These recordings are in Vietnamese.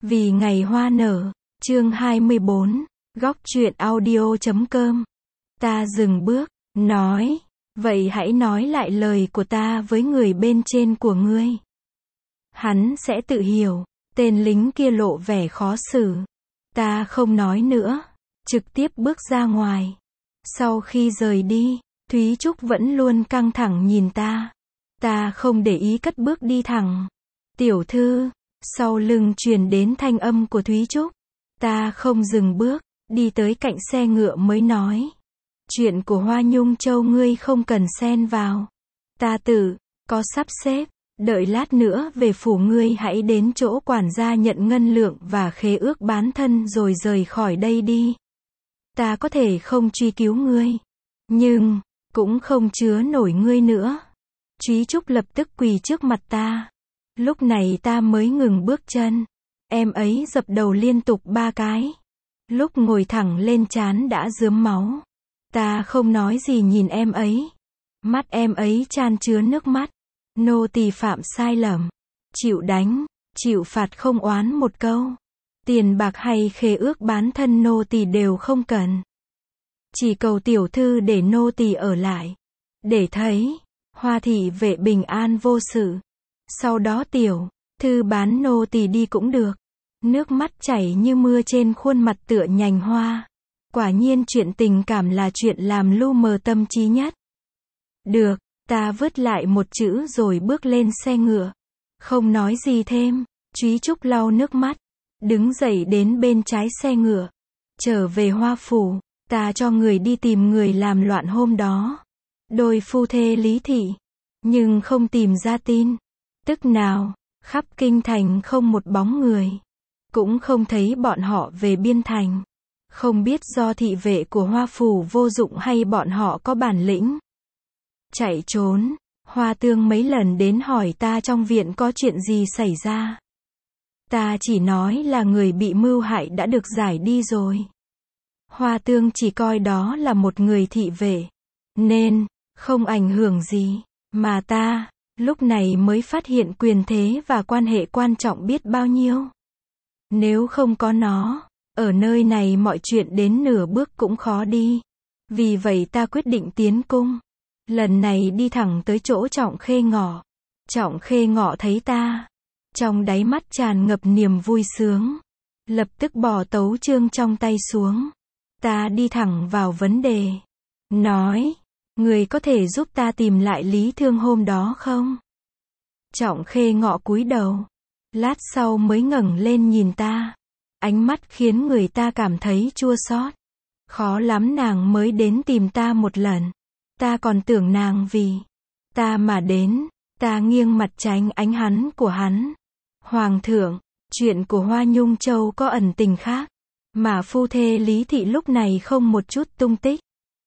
Vì ngày hoa nở, chương 24, góc truyện audio.com. Ta dừng bước, nói, vậy hãy nói lại lời của ta với người bên trên của ngươi. Hắn sẽ tự hiểu. Tên lính kia lộ vẻ khó xử. Ta không nói nữa, trực tiếp bước ra ngoài. Sau khi rời đi, Thúy Trúc vẫn luôn căng thẳng nhìn ta. Ta không để ý cất bước đi thẳng. Tiểu thư, sau lưng truyền đến thanh âm của Thúy Trúc. Ta không dừng bước, đi tới cạnh xe ngựa mới nói. Chuyện của Hoa Nhung Châu ngươi không cần xen vào. Ta tự có sắp xếp, đợi lát nữa về phủ ngươi hãy đến chỗ quản gia nhận ngân lượng và khế ước bán thân rồi rời khỏi đây đi. Ta có thể không truy cứu ngươi, nhưng cũng không chứa nổi ngươi nữa. Thúy Trúc lập tức quỳ trước mặt ta. Lúc này ta mới ngừng bước chân. Em ấy dập đầu liên tục 3 cái. Lúc ngồi thẳng lên trán đã rướm máu. Ta không nói gì nhìn em ấy. Mắt em ấy chan chứa nước mắt. Nô tỳ phạm sai lầm. Chịu đánh, chịu phạt không oán một câu. Tiền bạc hay khế ước bán thân nô tỳ đều không cần. Chỉ cầu tiểu thư để nô tỳ ở lại. Để thấy, Hoa thị vệ bình an vô sự. Sau đó tiểu thư bán nô tỳ đi cũng được. Nước mắt chảy như mưa trên khuôn mặt tựa nhành hoa. Quả nhiên chuyện tình cảm là chuyện làm lu mờ tâm trí nhất. Được, ta vứt lại một chữ rồi bước lên xe ngựa. Không nói gì thêm. Thúy Trúc lau nước mắt. Đứng dậy đến bên trái xe ngựa. Trở về Hoa phủ. Ta cho người đi tìm người làm loạn hôm đó. Đôi phu thê Lý Thị. Nhưng không tìm ra tin. Tức nào, khắp kinh thành không một bóng người. Cũng không thấy bọn họ về biên thành. Không biết do thị vệ của Hoa phủ vô dụng hay bọn họ có bản lĩnh. Chạy trốn. Hoa Tương mấy lần đến hỏi ta trong viện có chuyện gì xảy ra. Ta chỉ nói là người bị mưu hại đã được giải đi rồi. Hoa Tương chỉ coi đó là một người thị vệ. Nên, không ảnh hưởng gì. Mà ta, lúc này mới phát hiện quyền thế và quan hệ quan trọng biết bao nhiêu. Nếu không có nó, ở nơi này mọi chuyện đến nửa bước cũng khó đi. Vì vậy ta quyết định tiến cung. Lần này đi thẳng tới chỗ Trọng Khê Ngọ. Trọng Khê Ngọ thấy ta. Trong đáy mắt tràn ngập niềm vui sướng. Lập tức bỏ tấu chương trong tay xuống. Ta đi thẳng vào vấn đề. Nói, người có thể giúp ta tìm lại Lý Thương hôm đó không? Trọng Khê Ngọ cúi đầu. Lát sau mới ngẩng lên nhìn ta. Ánh mắt khiến người ta cảm thấy chua xót. Khó lắm nàng mới đến tìm ta một lần. Ta còn tưởng nàng vì ta mà đến. Ta nghiêng mặt tránh ánh hắn của hắn. Hoàng thượng, chuyện của Hoa Nhung Châu có ẩn tình khác. Mà phu thê Lý Thị lúc này không một chút tung tích.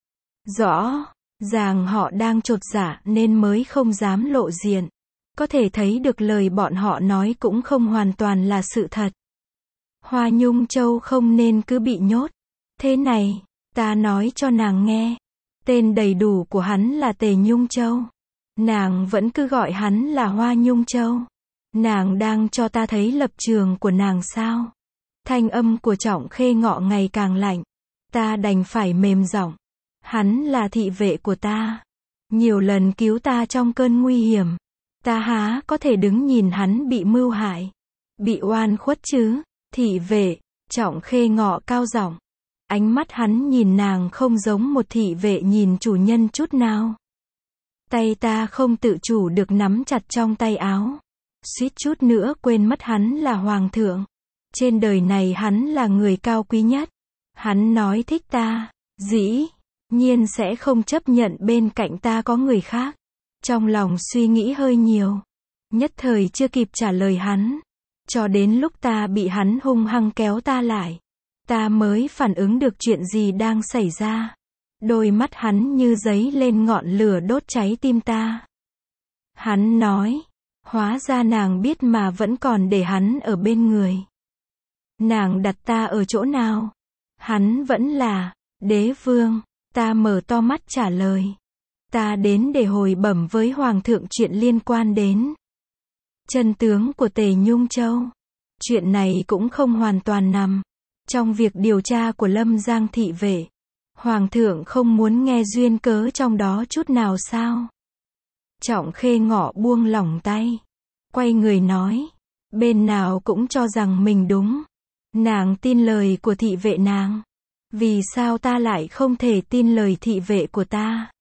Rõ ràng họ đang chột dạ nên mới không dám lộ diện. Có thể thấy được lời bọn họ nói cũng không hoàn toàn là sự thật. Hoa Nhung Châu không nên cứ bị nhốt. Thế này, ta nói cho nàng nghe. Tên đầy đủ của hắn là Tề Nhung Châu. Nàng vẫn cứ gọi hắn là Hoa Nhung Châu. Nàng đang cho ta thấy lập trường của nàng sao? Thanh âm của Trọng Khê Ngọ ngày càng lạnh. Ta đành phải mềm giọng. Hắn là thị vệ của ta. Nhiều lần cứu ta trong cơn nguy hiểm. Ta há có thể đứng nhìn hắn bị mưu hại. Bị oan khuất chứ? Thị vệ, Trọng Khê Ngọ cao giọng. Ánh mắt hắn nhìn nàng không giống một thị vệ nhìn chủ nhân chút nào. Tay ta không tự chủ được nắm chặt trong tay áo. Suýt chút nữa quên mất hắn là hoàng thượng. Trên đời này hắn là người cao quý nhất. Hắn nói thích ta, dĩ nhiên sẽ không chấp nhận bên cạnh ta có người khác. Trong lòng suy nghĩ hơi nhiều. Nhất thời chưa kịp trả lời hắn. Cho đến lúc ta bị hắn hung hăng kéo ta lại. Ta mới phản ứng được chuyện gì đang xảy ra. Đôi mắt hắn như giấy lên ngọn lửa đốt cháy tim ta. Hắn nói, hóa ra nàng biết mà vẫn còn để hắn ở bên người. Nàng đặt ta ở chỗ nào? Hắn vẫn là đế vương. Ta mở to mắt trả lời. Ta đến để hồi bẩm với hoàng thượng chuyện liên quan đến chân tướng của Tề Nhung Châu. Chuyện này cũng không hoàn toàn nằm trong việc điều tra của Lâm Giang thị vệ. Hoàng thượng không muốn nghe duyên cớ trong đó chút nào sao? Trọng Khê Ngọ buông lỏng tay, quay người nói, bên nào cũng cho rằng mình đúng. Nàng tin lời của thị vệ nàng. Vì sao ta lại không thể tin lời thị vệ của ta?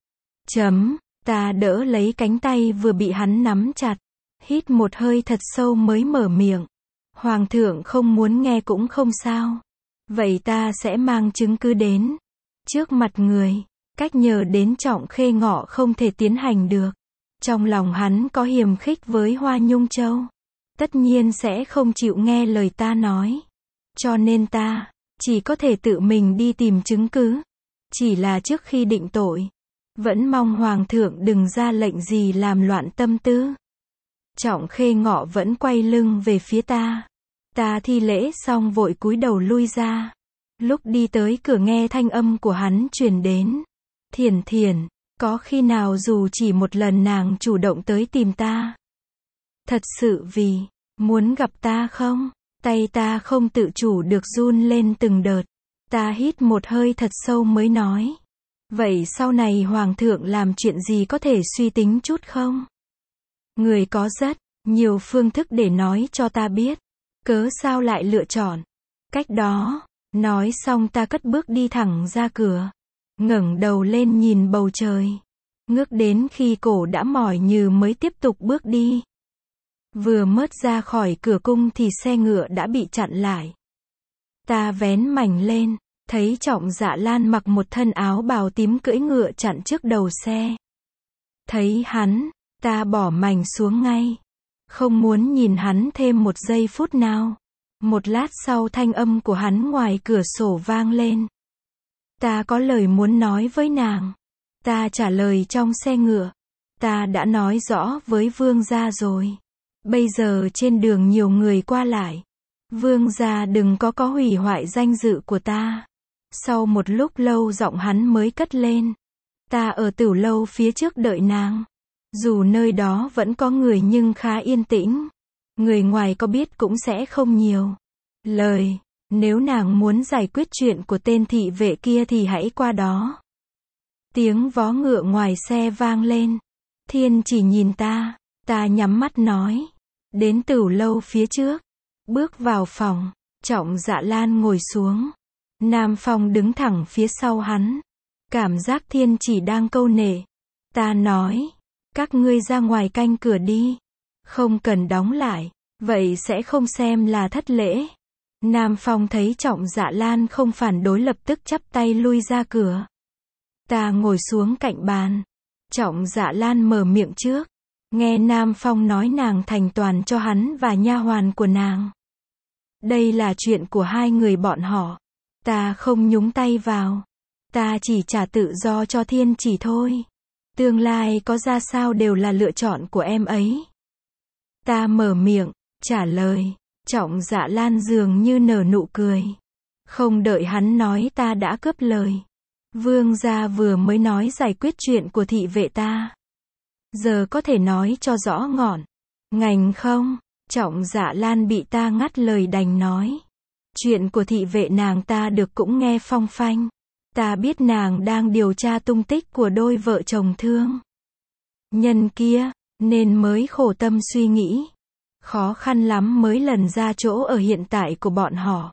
Ta đỡ lấy cánh tay vừa bị hắn nắm chặt, hít một hơi thật sâu mới mở miệng. Hoàng thượng không muốn nghe cũng không sao. Vậy ta sẽ mang chứng cứ đến trước mặt người. Cách nhờ đến Trọng Khê Ngọ không thể tiến hành được. Trong lòng hắn có hiềm khích với Hoa Nhung Châu. Tất nhiên sẽ không chịu nghe lời ta nói. Cho nên ta chỉ có thể tự mình đi tìm chứng cứ. Chỉ là trước khi định tội, vẫn mong Hoàng thượng đừng ra lệnh gì làm loạn tâm tư. Trọng Khê Ngọ vẫn quay lưng về phía ta. Ta thi lễ xong vội cúi đầu lui ra. Lúc đi tới cửa nghe thanh âm của hắn truyền đến. Thiển Thiển, có khi nào dù chỉ một lần nàng chủ động tới tìm ta? Thật sự vì muốn gặp ta không? Tay ta không tự chủ được run lên từng đợt. Ta hít một hơi thật sâu mới nói. Vậy sau này Hoàng thượng làm chuyện gì có thể suy tính chút không? Người có rất nhiều phương thức để nói cho ta biết. Cớ sao lại lựa chọn cách đó? Nói xong ta cất bước đi thẳng ra cửa. Ngẩng đầu lên nhìn bầu trời. Ngước đến khi cổ đã mỏi nhừ mới tiếp tục bước đi. Vừa mớt ra khỏi cửa cung thì xe ngựa đã bị chặn lại. Ta vén mảnh lên, thấy Trọng Dạ Lan mặc một thân áo bào tím cưỡi ngựa chặn trước đầu xe. Thấy hắn, ta bỏ mảnh xuống ngay. Không muốn nhìn hắn thêm một giây phút nào. Một lát sau thanh âm của hắn ngoài cửa sổ vang lên. Ta có lời muốn nói với nàng. Ta trả lời trong xe ngựa. Ta đã nói rõ với vương gia rồi. Bây giờ trên đường nhiều người qua lại. Vương gia đừng có hủy hoại danh dự của ta. Sau một lúc lâu giọng hắn mới cất lên. Ta ở Tửu Lâu phía trước đợi nàng. Dù nơi đó vẫn có người nhưng khá yên tĩnh. Người ngoài có biết cũng sẽ không nhiều. Lời, nếu nàng muốn giải quyết chuyện của tên thị vệ kia thì hãy qua đó. Tiếng vó ngựa ngoài xe vang lên. Thiên chỉ nhìn ta. Ta nhắm mắt nói. Đến Tửu Lâu phía trước. Bước vào phòng. Trọng Dạ Lan ngồi xuống. Nam Phong đứng thẳng phía sau hắn. Cảm giác Thiên chỉ đang câu nệ. Ta nói. Các ngươi ra ngoài canh cửa đi. Không cần đóng lại. Vậy sẽ không xem là thất lễ. Nam Phong thấy Trọng Dạ Lan không phản đối lập tức chắp tay lui ra cửa. Ta ngồi xuống cạnh bàn. Trọng Dạ Lan mở miệng trước. Nghe Nam Phong nói nàng thành toàn cho hắn và nha hoàn của nàng. Đây là chuyện của hai người bọn họ. Ta không nhúng tay vào. Ta chỉ trả tự do cho Thiên chỉ thôi. Tương lai có ra sao đều là lựa chọn của em ấy. Ta mở miệng, trả lời. Trọng Dạ Lan dường như nở nụ cười. Không đợi hắn nói ta đã cướp lời. Vương gia vừa mới nói giải quyết chuyện của thị vệ ta. Giờ có thể nói cho rõ ngọn ngành không? Trọng Dạ Lan bị ta ngắt lời đành nói. Chuyện của thị vệ nàng ta được cũng nghe phong phanh. Ta biết nàng đang điều tra tung tích của đôi vợ chồng thương nhân kia, nên mới khổ tâm suy nghĩ. Khó khăn lắm mới lần ra chỗ ở hiện tại của bọn họ.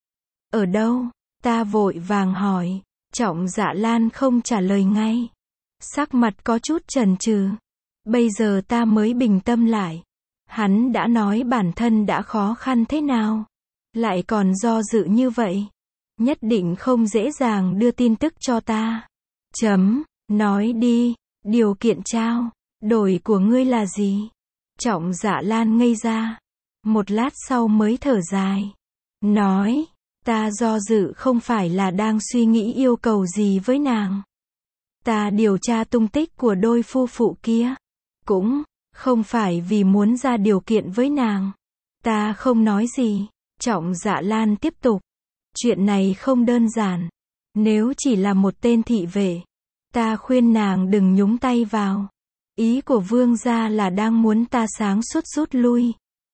Ở đâu? Ta vội vàng hỏi. Trọng Dạ Lan không trả lời ngay. Sắc mặt có chút chần chừ. Bây giờ ta mới bình tâm lại. Hắn đã nói bản thân đã khó khăn thế nào. Lại còn do dự như vậy. Nhất định không dễ dàng đưa tin tức cho ta. Nói đi, điều kiện trao đổi của ngươi là gì? Trọng Dạ Lan ngây ra. Một lát sau mới thở dài. Nói, ta do dự không phải là đang suy nghĩ yêu cầu gì với nàng. Ta điều tra tung tích của đôi phu phụ kia. Cũng không phải vì muốn ra điều kiện với nàng. Ta không nói gì. Trọng Dạ Lan tiếp tục. Chuyện này không đơn giản. Nếu chỉ là một tên thị vệ, ta khuyên nàng đừng nhúng tay vào. Ý của vương gia là đang muốn ta sáng suốt rút lui.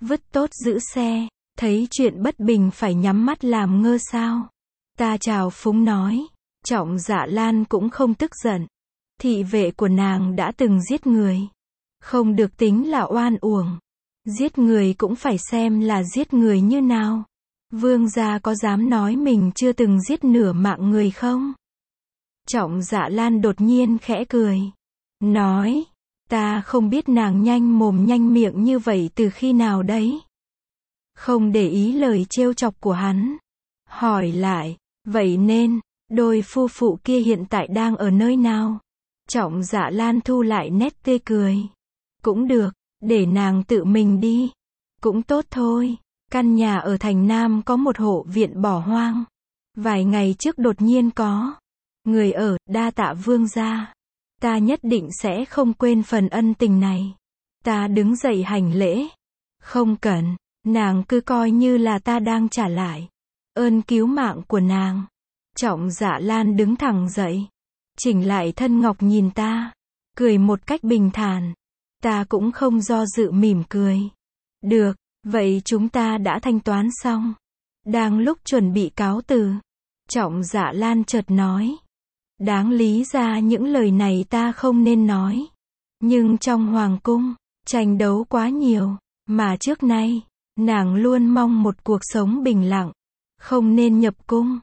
Vứt tốt giữ xe, thấy chuyện bất bình phải nhắm mắt làm ngơ sao? Ta chào phúng nói. Trọng Dạ Lan cũng không tức giận. Thị vệ của nàng đã từng giết người. Không được tính là oan uổng. Giết người cũng phải xem là giết người như nào. Vương gia có dám nói mình chưa từng giết nửa mạng người không? Trọng Dạ Lan đột nhiên khẽ cười. Nói, ta không biết nàng nhanh mồm nhanh miệng như vậy từ khi nào đấy. Không để ý lời trêu chọc của hắn. Hỏi lại, vậy nên, đôi phu phụ kia hiện tại đang ở nơi nào? Trọng Dạ Lan thu lại nét tươi cười. Cũng được, để nàng tự mình đi. Cũng tốt thôi. Căn nhà ở thành Nam có một hộ viện bỏ hoang. Vài ngày trước đột nhiên có người ở, đa tạ vương gia. Ta nhất định sẽ không quên phần ân tình này. Ta đứng dậy hành lễ. Không cần, nàng cứ coi như là ta đang trả lại ơn cứu mạng của nàng. Trọng Dạ Lan đứng thẳng dậy, chỉnh lại thân ngọc nhìn ta, cười một cách bình thản. Ta cũng không do dự mỉm cười. Được, vậy chúng ta đã thanh toán xong. Đang lúc chuẩn bị cáo từ, Trọng Dạ Lan chợt nói. Đáng lý ra những lời này ta không nên nói. Nhưng trong hoàng cung, tranh đấu quá nhiều, mà trước nay, nàng luôn mong một cuộc sống bình lặng. Không nên nhập cung.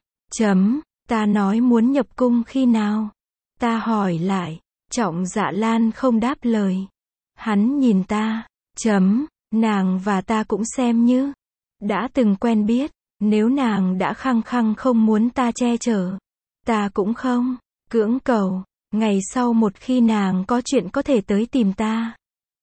Ta nói muốn nhập cung khi nào? Ta hỏi lại. Trọng Dạ Lan không đáp lời. Hắn nhìn ta. Nàng và ta cũng xem như đã từng quen biết. Nếu nàng đã khăng khăng không muốn ta che chở, ta cũng không cưỡng cầu. Ngày sau một khi nàng có chuyện có thể tới tìm ta,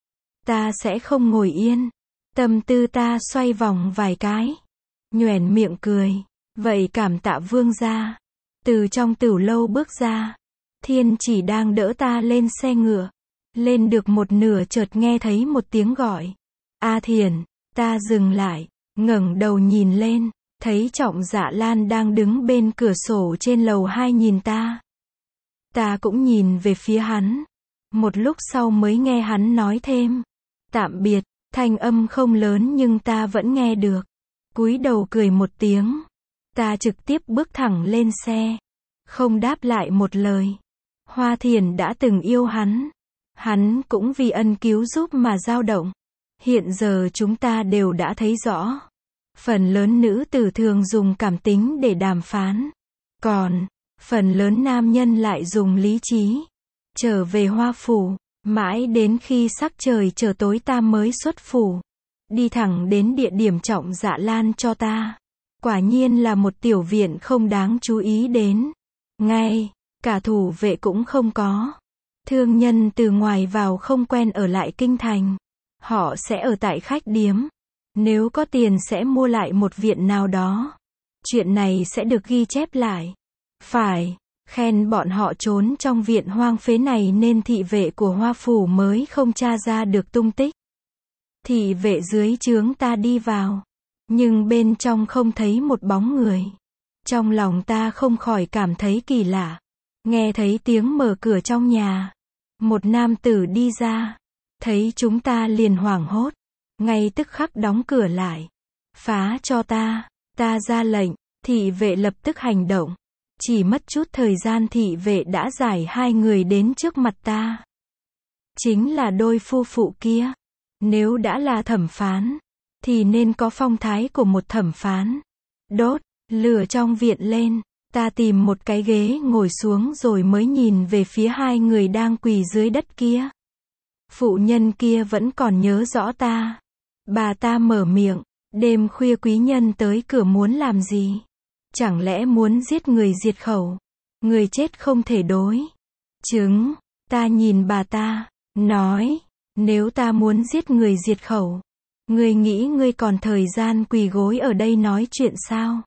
ta sẽ không ngồi yên. Tâm tư ta xoay vòng vài cái, nhoẻn miệng cười. Vậy cảm tạ vương gia. Từ trong tửu lâu bước ra, Thiên Chỉ đang đỡ ta lên xe ngựa. Lên được một nửa chợt nghe thấy một tiếng gọi. A Thiền. Ta dừng lại, ngẩng đầu nhìn lên, thấy Trọng Dạ Lan đang đứng bên cửa sổ trên lầu 2 nhìn ta. Ta cũng nhìn về phía hắn. Một lúc sau mới nghe hắn nói thêm. Tạm biệt. Thanh âm không lớn nhưng ta vẫn nghe được. Cúi đầu cười một tiếng. Ta trực tiếp bước thẳng lên xe. Không đáp lại một lời. Hoa Thiền đã từng yêu hắn. Hắn cũng vì ân cứu giúp mà dao động. Hiện giờ chúng ta đều đã thấy rõ. Phần lớn nữ tử thường dùng cảm tính để đàm phán. Còn, phần lớn nam nhân lại dùng lý trí. Trở về Hoa Phủ, mãi đến khi sắc trời trở tối ta mới xuất phủ. Đi thẳng đến địa điểm Trọng Dạ Lan cho ta. Quả nhiên là một tiểu viện không đáng chú ý đến. Ngay, cả thủ vệ cũng không có. Thương nhân từ ngoài vào không quen ở lại kinh thành. Họ sẽ ở tại khách điếm. Nếu có tiền sẽ mua lại một viện nào đó. Chuyện này sẽ được ghi chép lại. Phải, khen bọn họ trốn trong viện hoang phế này nên thị vệ của Hoa Phủ mới không tra ra được tung tích. Thị vệ dưới trướng ta đi vào. Nhưng bên trong không thấy một bóng người. Trong lòng ta không khỏi cảm thấy kỳ lạ. Nghe thấy tiếng mở cửa trong nhà. Một nam tử đi ra. Thấy chúng ta liền hoảng hốt. Ngay tức khắc đóng cửa lại. Phá cho ta. Ta ra lệnh. Thị vệ lập tức hành động. Chỉ mất chút thời gian thị vệ đã giải hai người đến trước mặt ta. Chính là đôi phu phụ kia. Nếu đã là thẩm phán, thì nên có phong thái của một thẩm phán. Đốt lửa trong viện lên. Ta tìm một cái ghế ngồi xuống rồi mới nhìn về phía hai người đang quỳ dưới đất kia. Phụ nhân kia vẫn còn nhớ rõ ta. Bà ta mở miệng. Đêm khuya quý nhân tới cửa muốn làm gì? Chẳng lẽ muốn giết người diệt khẩu? Người chết không thể đối chứng. Ta nhìn bà ta, nói. Nếu ta muốn giết người diệt khẩu, ngươi nghĩ ngươi còn thời gian quỳ gối ở đây nói chuyện sao?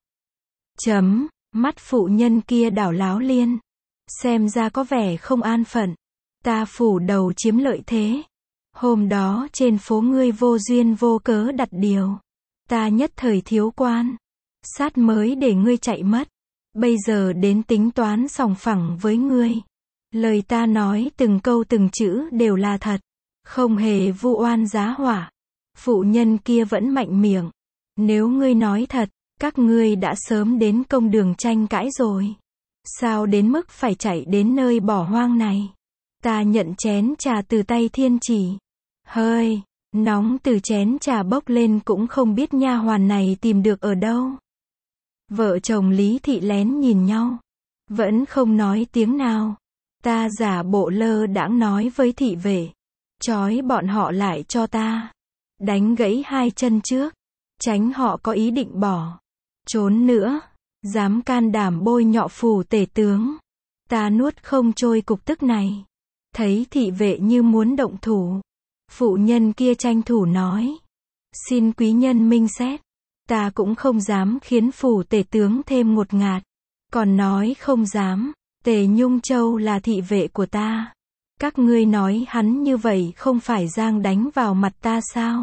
Mắt phụ nhân kia đảo láo liên. Xem ra có vẻ không an phận. Ta phủ đầu chiếm lợi thế. Hôm đó trên phố ngươi vô duyên vô cớ đặt điều. Ta nhất thời thiếu quan sát mới để ngươi chạy mất. Bây giờ đến tính toán sòng phẳng với ngươi. Lời ta nói từng câu từng chữ đều là thật. Không hề vu oan giá họa. Phụ nhân kia vẫn mạnh miệng. Nếu ngươi nói thật, các ngươi đã sớm đến công đường tranh cãi rồi. Sao đến mức phải chạy đến nơi bỏ hoang này? Ta nhận chén trà từ tay Thiên Chỉ. Hơi nóng từ chén trà bốc lên cũng không biết nha hoàn này tìm được ở đâu. Vợ chồng Lý Thị lén nhìn nhau, vẫn không nói tiếng nào. Ta giả bộ lơ đãng nói với thị vệ, trói bọn họ lại cho ta, đánh gãy hai chân trước, tránh họ có ý định bỏ trốn nữa, dám can đảm bôi nhọ phủ tể tướng. Ta nuốt không trôi cục tức này. Thấy thị vệ như muốn động thủ, phụ nhân kia tranh thủ nói, xin quý nhân minh xét. Ta cũng không dám khiến phủ tể tướng thêm ngột ngạt. Còn nói không dám, Tề Nhung Châu là thị vệ của ta. Các ngươi nói hắn như vậy không phải giang đánh vào mặt ta sao?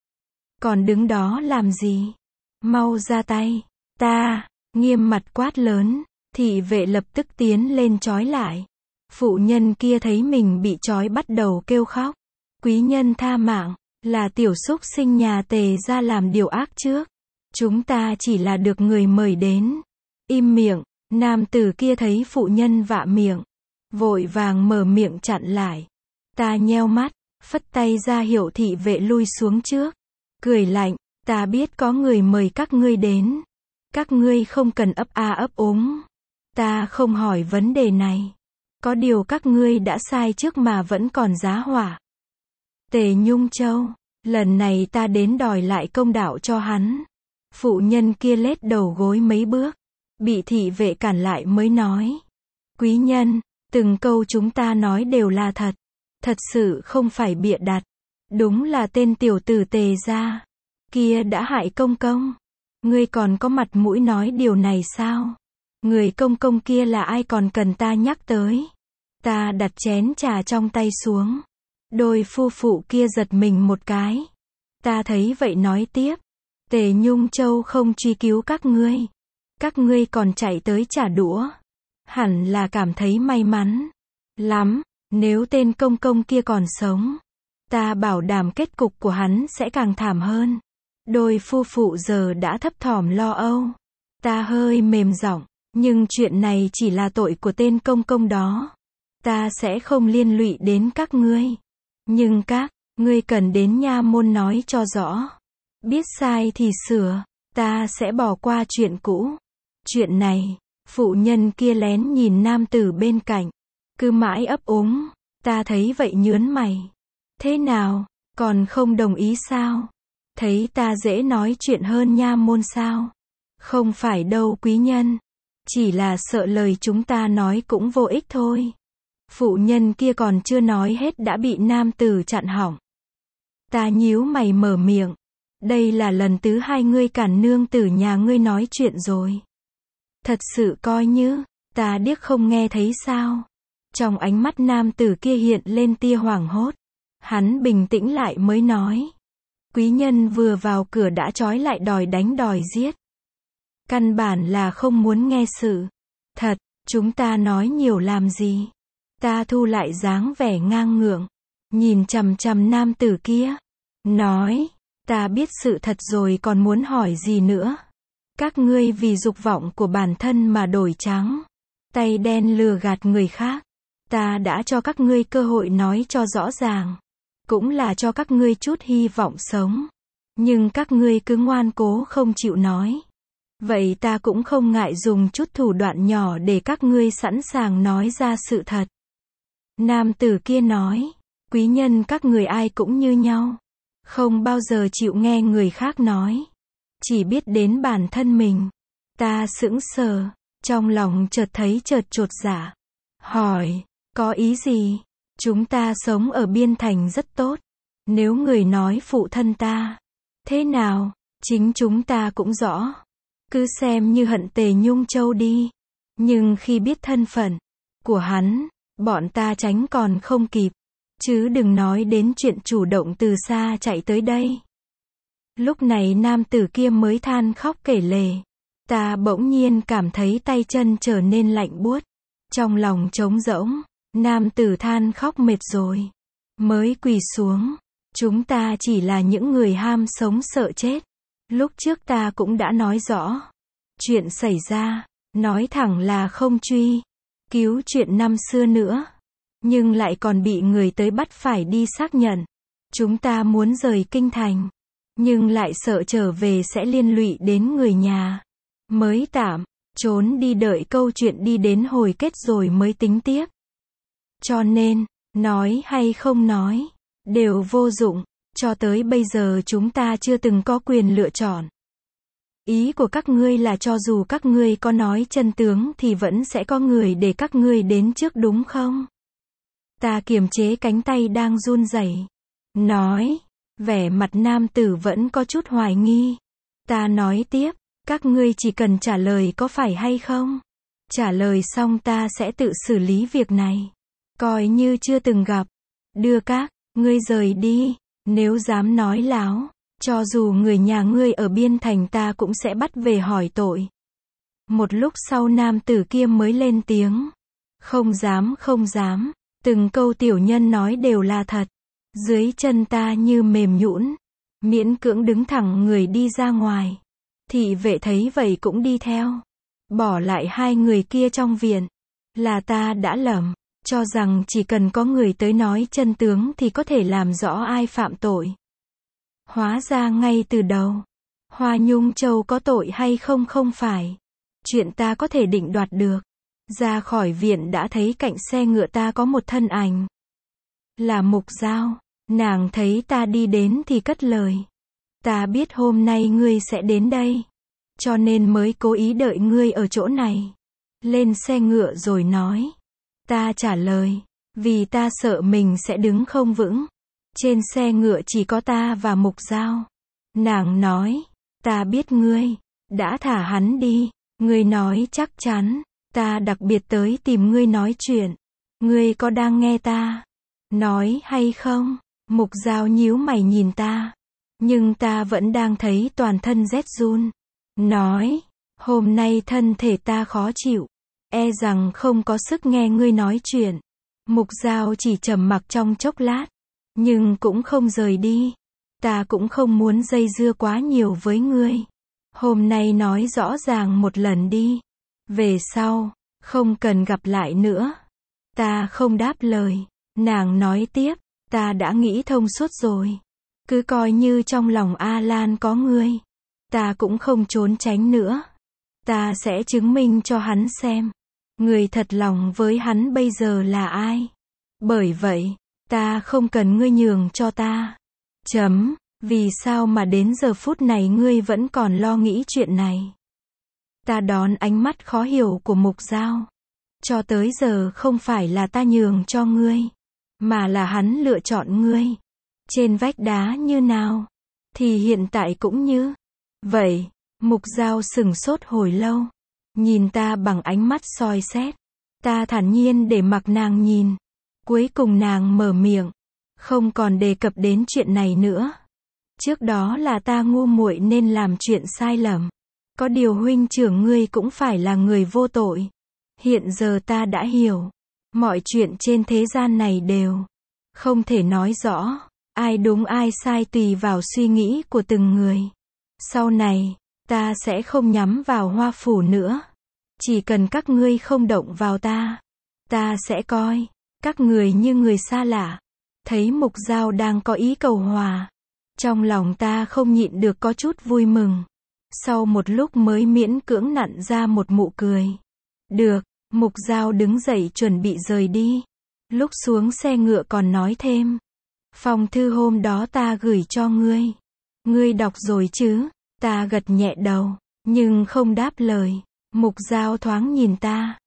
Còn đứng đó làm gì? Mau ra tay. Ta nghiêm mặt quát lớn, thị vệ lập tức tiến lên trói lại. Phụ nhân kia thấy mình bị trói bắt đầu kêu khóc. Quý nhân tha mạng, là tiểu súc sinh nhà Tề ra làm điều ác trước. Chúng ta chỉ là được người mời đến. Im miệng. Nam tử kia thấy phụ nhân vạ miệng, vội vàng mở miệng chặn lại. Ta nheo mắt, phất tay ra hiệu thị vệ lui xuống trước. Cười lạnh, ta biết có người mời các ngươi đến. Các ngươi không cần ấp a ấp úng. Ta không hỏi vấn đề này. Có điều các ngươi đã sai trước mà vẫn còn giá hỏa. Tề Nhung Châu, lần này ta đến đòi lại công đạo cho hắn. Phụ nhân kia lết đầu gối mấy bước, bị thị vệ cản lại mới nói. Quý nhân, từng câu chúng ta nói đều là thật. Thật sự không phải bịa đặt. Đúng là tên tiểu tử Tề gia kia đã hại công công. Ngươi còn có mặt mũi nói điều này sao? Người công công kia là ai còn cần ta nhắc tới? Ta đặt chén trà trong tay xuống. Đôi phu phụ kia giật mình một cái. Ta thấy vậy nói tiếp. Tề Nhung Châu không truy cứu các ngươi. Các ngươi còn chạy tới trả đũa. Hẳn là cảm thấy may mắn lắm. Nếu tên công công kia còn sống, ta bảo đảm kết cục của hắn sẽ càng thảm hơn. Đôi phu phụ giờ đã thấp thỏm lo âu. Ta hơi mềm giọng, nhưng chuyện này chỉ là tội của tên công công đó. Ta sẽ không liên lụy đến các ngươi. Nhưng các ngươi cần đến nha môn nói cho rõ. Biết sai thì sửa, ta sẽ bỏ qua chuyện cũ. Chuyện này, phụ nhân kia lén nhìn nam tử bên cạnh, cứ mãi ấp úng. Ta thấy vậy nhớn mày. Thế nào, còn không đồng ý sao? Thấy ta dễ nói chuyện hơn nha môn sao? Không phải đâu quý nhân. Chỉ là sợ lời chúng ta nói cũng vô ích thôi. Phụ nhân kia còn chưa nói hết đã bị nam tử chặn hỏng. Ta nhíu mày mở miệng. Đây là lần thứ hai ngươi cản nương tử nhà ngươi nói chuyện rồi. Thật sự coi như, ta điếc không nghe thấy sao? Trong ánh mắt nam tử kia hiện lên tia hoảng hốt. Hắn bình tĩnh lại mới nói. Quý nhân vừa vào cửa đã trói lại đòi đánh đòi giết. Căn bản là không muốn nghe sự thật, chúng ta nói nhiều làm gì? Ta thu lại dáng vẻ ngang ngượng, nhìn chằm chằm nam tử kia, nói, ta biết sự thật rồi còn muốn hỏi gì nữa? Các ngươi vì dục vọng của bản thân mà đổi trắng, tay đen lừa gạt người khác. Ta đã cho các ngươi cơ hội nói cho rõ ràng, cũng là cho các ngươi chút hy vọng sống. Nhưng các ngươi cứ ngoan cố không chịu nói. Vậy ta cũng không ngại dùng chút thủ đoạn nhỏ để các ngươi sẵn sàng nói ra sự thật. Nam tử kia nói, quý nhân các người ai cũng như nhau. Không bao giờ chịu nghe người khác nói. Chỉ biết đến bản thân mình. Ta sững sờ, trong lòng chợt thấy chột dạ. Hỏi, có ý gì? Chúng ta sống ở biên thành rất tốt. Nếu người nói phụ thân ta, thế nào? Chính chúng ta cũng rõ. Cứ xem như hận Tề Nhung Châu đi. Nhưng khi biết thân phận của hắn, bọn ta tránh còn không kịp. Chứ đừng nói đến chuyện chủ động từ xa chạy tới đây. Lúc này nam tử kia mới than khóc kể lể. Ta bỗng nhiên cảm thấy tay chân trở nên lạnh buốt. Trong lòng trống rỗng, nam tử than khóc mệt rồi. Mới quỳ xuống, Chúng ta chỉ là những người ham sống sợ chết. Lúc trước ta cũng đã nói rõ. Chuyện xảy ra, nói thẳng là không truy cứu chuyện năm xưa nữa. Nhưng lại còn bị người tới bắt phải đi xác nhận. Chúng ta muốn rời kinh thành. Nhưng lại sợ trở về sẽ liên lụy đến người nhà. Mới tạm trốn đi đợi câu chuyện đi đến hồi kết rồi mới tính tiếp. Cho nên, nói hay không nói, đều vô dụng. Cho tới bây giờ chúng ta chưa từng có quyền lựa chọn. Ý của các ngươi là cho dù các ngươi có nói chân tướng thì vẫn sẽ có người để các ngươi đến trước đúng không? Ta kiềm chế cánh tay đang run rẩy, nói, vẻ mặt nam tử vẫn có chút hoài nghi. Ta nói tiếp, các ngươi chỉ cần trả lời có phải hay không. Trả lời xong ta sẽ tự xử lý việc này. Coi như chưa từng gặp. Đưa các ngươi rời đi. Nếu dám nói láo, cho dù người nhà ngươi ở biên thành ta cũng sẽ bắt về hỏi tội. Một lúc sau nam tử kia mới lên tiếng. Không dám, không dám. Từng câu tiểu nhân nói đều là thật. Dưới chân ta như mềm nhũn, miễn cưỡng đứng thẳng người đi ra ngoài. Thị vệ thấy vậy cũng đi theo. Bỏ lại hai người kia trong viện. Là ta đã lầm, cho rằng chỉ cần có người tới nói chân tướng thì có thể làm rõ ai phạm tội. Hóa ra ngay từ đầu, Hoa Nhung Châu có tội hay không không phải chuyện ta có thể định đoạt được. Ra khỏi viện đã thấy cạnh xe ngựa ta có một thân ảnh. Là Mục Giao. Nàng thấy ta đi đến thì cất lời. Ta biết hôm nay ngươi sẽ đến đây. Cho nên mới cố ý đợi ngươi ở chỗ này. Lên xe ngựa rồi nói. Ta trả lời. Vì ta sợ mình sẽ đứng không vững. Trên xe ngựa chỉ có ta và Mục Giao. Nàng nói. Ta biết ngươi đã thả hắn đi. Ngươi nói chắc chắn. Ta đặc biệt tới tìm ngươi nói chuyện. Ngươi có đang nghe ta nói hay không? Mục Giao nhíu mày nhìn ta. Nhưng ta vẫn đang thấy toàn thân rét run. Nói. Hôm nay thân thể ta khó chịu. E rằng không có sức nghe ngươi nói chuyện. Mục Giao chỉ trầm mặc trong chốc lát. Nhưng cũng không rời đi. Ta cũng không muốn dây dưa quá nhiều với ngươi. Hôm nay nói rõ ràng một lần đi. Về sau, không cần gặp lại nữa. Ta không đáp lời. Nàng nói tiếp. Ta đã nghĩ thông suốt rồi. Cứ coi như trong lòng A Lan có ngươi. Ta cũng không trốn tránh nữa. Ta sẽ chứng minh cho hắn xem. Người thật lòng với hắn bây giờ là ai. Bởi vậy, ta không cần ngươi nhường cho ta. Vì sao mà đến giờ phút này ngươi vẫn còn lo nghĩ chuyện này? Ta đón ánh mắt khó hiểu của Mục Giao. Cho tới giờ không phải là ta nhường cho ngươi. Mà là hắn lựa chọn ngươi. Trên vách đá như nào, thì hiện tại cũng như vậy. Mục Giao sửng sốt hồi lâu. Nhìn ta bằng ánh mắt soi xét. Ta thản nhiên để mặc nàng nhìn. Cuối cùng nàng mở miệng. Không còn đề cập đến chuyện này nữa. Trước đó là ta ngu muội nên làm chuyện sai lầm. Có điều huynh trưởng ngươi cũng phải là người vô tội. Hiện giờ ta đã hiểu. Mọi chuyện trên thế gian này đều không thể nói rõ. Ai đúng ai sai tùy vào suy nghĩ của từng người. Sau này, ta sẽ không nhắm vào Hoa Phủ nữa. Chỉ cần các ngươi không động vào ta. Ta sẽ coi các người như người xa lạ. Thấy Mục Giao đang có ý cầu hòa. Trong lòng ta không nhịn được có chút vui mừng. Sau một lúc mới miễn cưỡng nặn ra một nụ cười. Được, Mục Giao đứng dậy chuẩn bị rời đi. Lúc xuống xe ngựa còn nói thêm. Phong thư hôm đó ta gửi cho ngươi. Ngươi đọc rồi chứ? Ta gật nhẹ đầu, nhưng không đáp lời. Mục Giao thoáng nhìn ta.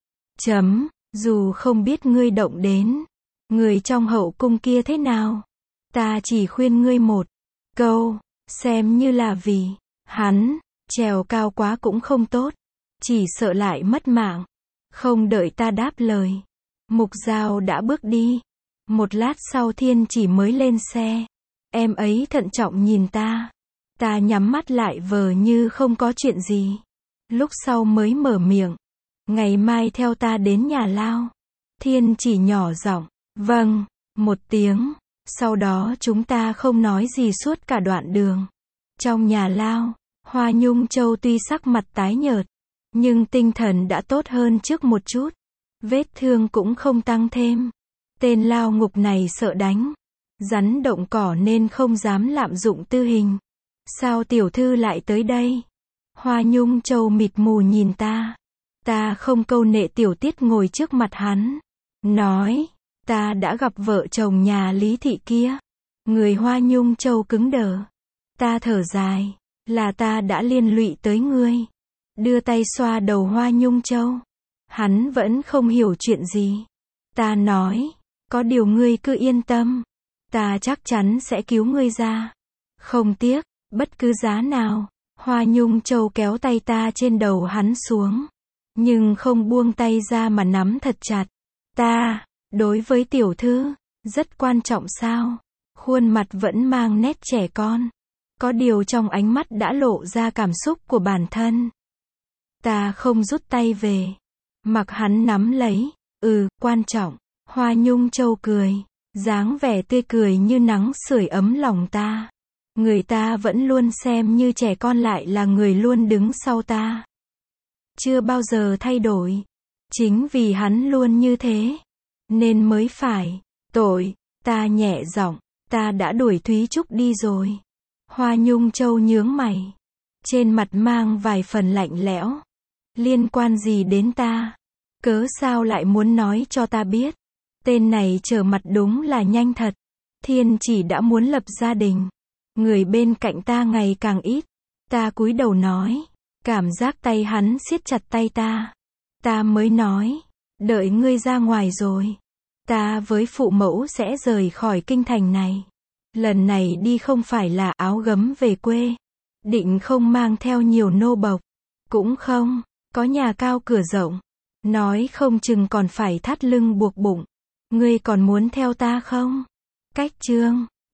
Dù không biết ngươi động đến người trong hậu cung kia thế nào. Ta chỉ khuyên ngươi một câu, xem như là vì hắn, trèo cao quá cũng không tốt. Chỉ sợ lại mất mạng. Không đợi ta đáp lời. Mục Giao đã bước đi. Một lát sau Thiên Chỉ mới lên xe. Em ấy thận trọng nhìn ta. Ta nhắm mắt lại vờ như không có chuyện gì. Lúc sau mới mở miệng. Ngày mai theo ta đến nhà Lao. Thiên Chỉ nhỏ giọng. Vâng, một tiếng. Sau đó chúng ta không nói gì suốt cả đoạn đường. Trong nhà lao, Hoa Nhung Châu tuy sắc mặt tái nhợt, nhưng tinh thần đã tốt hơn trước một chút. Vết thương cũng không tăng thêm. Tên lao ngục này sợ đánh rắn động cỏ nên không dám lạm dụng tư hình. Sao tiểu thư lại tới đây? Hoa Nhung Châu mịt mù nhìn ta. Ta không câu nệ tiểu tiết ngồi trước mặt hắn. Nói, ta đã gặp vợ chồng nhà Lý Thị kia. Người Hoa Nhung Châu cứng đờ. Ta thở dài, là ta đã liên lụy tới ngươi. Đưa tay xoa đầu Hoa Nhung Châu. Hắn vẫn không hiểu chuyện gì. Ta nói, có điều ngươi cứ yên tâm. Ta chắc chắn sẽ cứu ngươi ra. Không tiếc, bất cứ giá nào. Hoa Nhung Châu kéo tay ta trên đầu hắn xuống. Nhưng không buông tay ra mà nắm thật chặt. Ta, đối với tiểu thư, rất quan trọng sao? Khuôn mặt vẫn mang nét trẻ con. Có điều trong ánh mắt đã lộ ra cảm xúc của bản thân. Ta không rút tay về. Mặc hắn nắm lấy. Quan trọng. Hoa Nhung Châu cười. Dáng vẻ tươi cười như nắng sưởi ấm lòng ta. Người ta vẫn luôn xem như trẻ con lại là người luôn đứng sau ta. Chưa bao giờ thay đổi. Chính vì hắn luôn như thế. Nên mới phải. Tội. Ta nhẹ giọng. Ta đã đuổi Thúy Trúc đi rồi. Hoa Nhung Châu nhướng mày. Trên mặt mang vài phần lạnh lẽo. Liên quan gì đến ta? Cớ sao lại muốn nói cho ta biết? Tên này trở mặt đúng là nhanh thật. Thiên chỉ đã muốn lập gia đình. Người bên cạnh ta ngày càng ít. Ta cúi đầu nói. Cảm giác tay hắn siết chặt tay ta. Ta mới nói. Đợi ngươi ra ngoài rồi. Ta với phụ mẫu sẽ rời khỏi kinh thành này. Lần này đi không phải là áo gấm về quê. Định không mang theo nhiều nô bộc. Cũng không có nhà cao cửa rộng. Nói không chừng còn phải thắt lưng buộc bụng. Ngươi còn muốn theo ta không? Cách chương